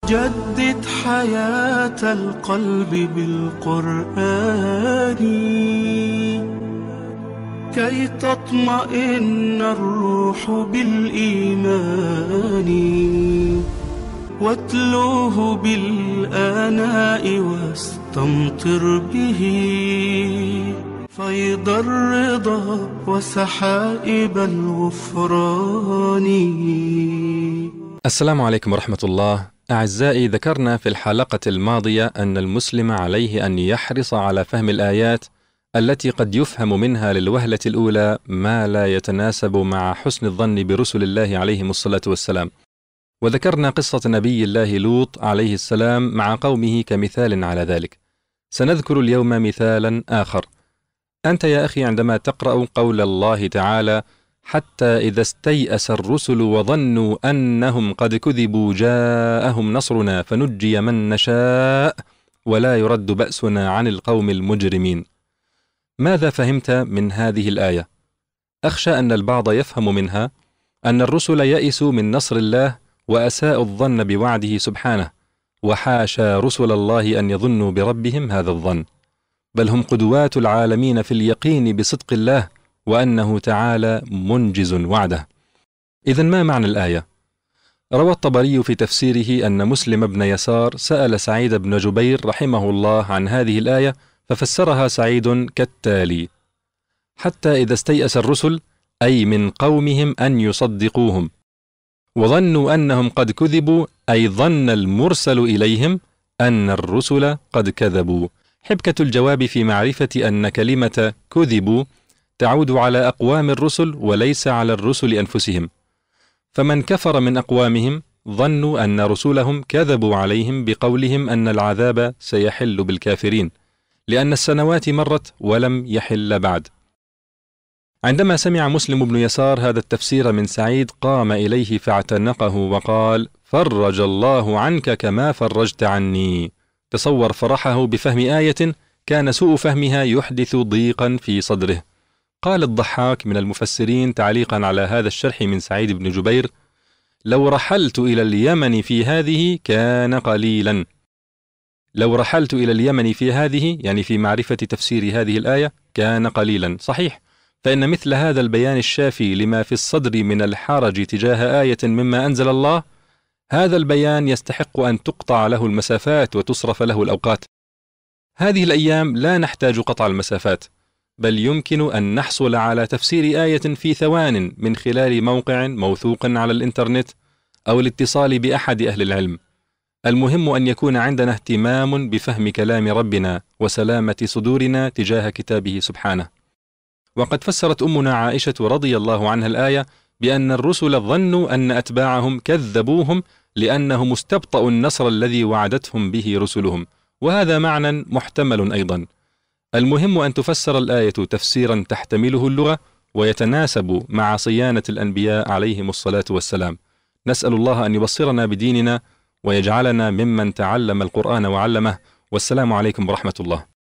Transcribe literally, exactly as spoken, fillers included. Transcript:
جدد حياة القلب بالقرآن كي تطمئن الروح بالإيمان، واتلوه بالآناء واستمطر به فيض الرضا وسحائب الغفران. السلام عليكم ورحمة الله. أعزائي، ذكرنا في الحلقة الماضية أن المسلم عليه أن يحرص على فهم الآيات التي قد يفهم منها للوهلة الأولى ما لا يتناسب مع حسن الظن برسل الله عليهم الصلاة والسلام. وذكرنا قصة نبي الله لوط عليه السلام مع قومه كمثال على ذلك. سنذكر اليوم مثالا آخر. أنت يا أخي عندما تقرأ قول الله تعالى: حتى إذا استيأس الرسل وظنوا أنهم قد كذبوا جاءهم نصرنا فنجي من نشاء ولا يرد بأسنا عن القوم المجرمين. ماذا فهمت من هذه الآية؟ أخشى أن البعض يفهم منها أن الرسل يئسوا من نصر الله وأساءوا الظن بوعده سبحانه، وحاشا رسل الله أن يظنوا بربهم هذا الظن، بل هم قدوات العالمين في اليقين بصدق الله وأنه تعالى منجز وعده. إذن ما معنى الآية؟ روى الطبري في تفسيره أن مسلم بن يسار سأل سعيد بن جبير رحمه الله عن هذه الآية، ففسرها سعيد كالتالي: حتى إذا استيأس الرسل أي من قومهم أن يصدقوهم، وظنوا أنهم قد كذبوا أي ظن المرسل إليهم أن الرسل قد كذبوا. حبكة الجواب في معرفة أن كلمة كذبوا تعود على أقوام الرسل وليس على الرسل أنفسهم، فمن كفر من أقوامهم ظنوا أن رسلهم كذبوا عليهم بقولهم أن العذاب سيحل بالكافرين، لأن السنوات مرت ولم يحل بعد. عندما سمع مسلم بن يسار هذا التفسير من سعيد قام إليه فاعتنقه وقال: فرج الله عنك كما فرجت عني. تصور فرحه بفهم آية كان سوء فهمها يحدث ضيقا في صدره. قال الضحاك من المفسرين تعليقا على هذا الشرح من سعيد بن جبير: لو رحلت إلى اليمن في هذه كان قليلا. لو رحلت إلى اليمن في هذه يعني في معرفة تفسير هذه الآية كان قليلا. صحيح، فإن مثل هذا البيان الشافي لما في الصدر من الحرج تجاه آية مما أنزل الله، هذا البيان يستحق أن تقطع له المسافات وتصرف له الأوقات. هذه الأيام لا نحتاج قطع المسافات، بل يمكن أن نحصل على تفسير آية في ثوان من خلال موقع موثوق على الإنترنت أو الاتصال بأحد أهل العلم. المهم أن يكون عندنا اهتمام بفهم كلام ربنا وسلامة صدورنا تجاه كتابه سبحانه. وقد فسرت أمنا عائشة رضي الله عنها الآية بأن الرسل ظنوا أن أتباعهم كذبوهم لأنهم استبطأوا النصر الذي وعدتهم به رسلهم، وهذا معنى محتمل أيضا. المهم أن تفسر الآية تفسيرا تحتمله اللغة ويتناسب مع صيانة الأنبياء عليهم الصلاة والسلام. نسأل الله أن يبصرنا بديننا ويجعلنا ممن تعلم القرآن وعلمه. والسلام عليكم ورحمة الله.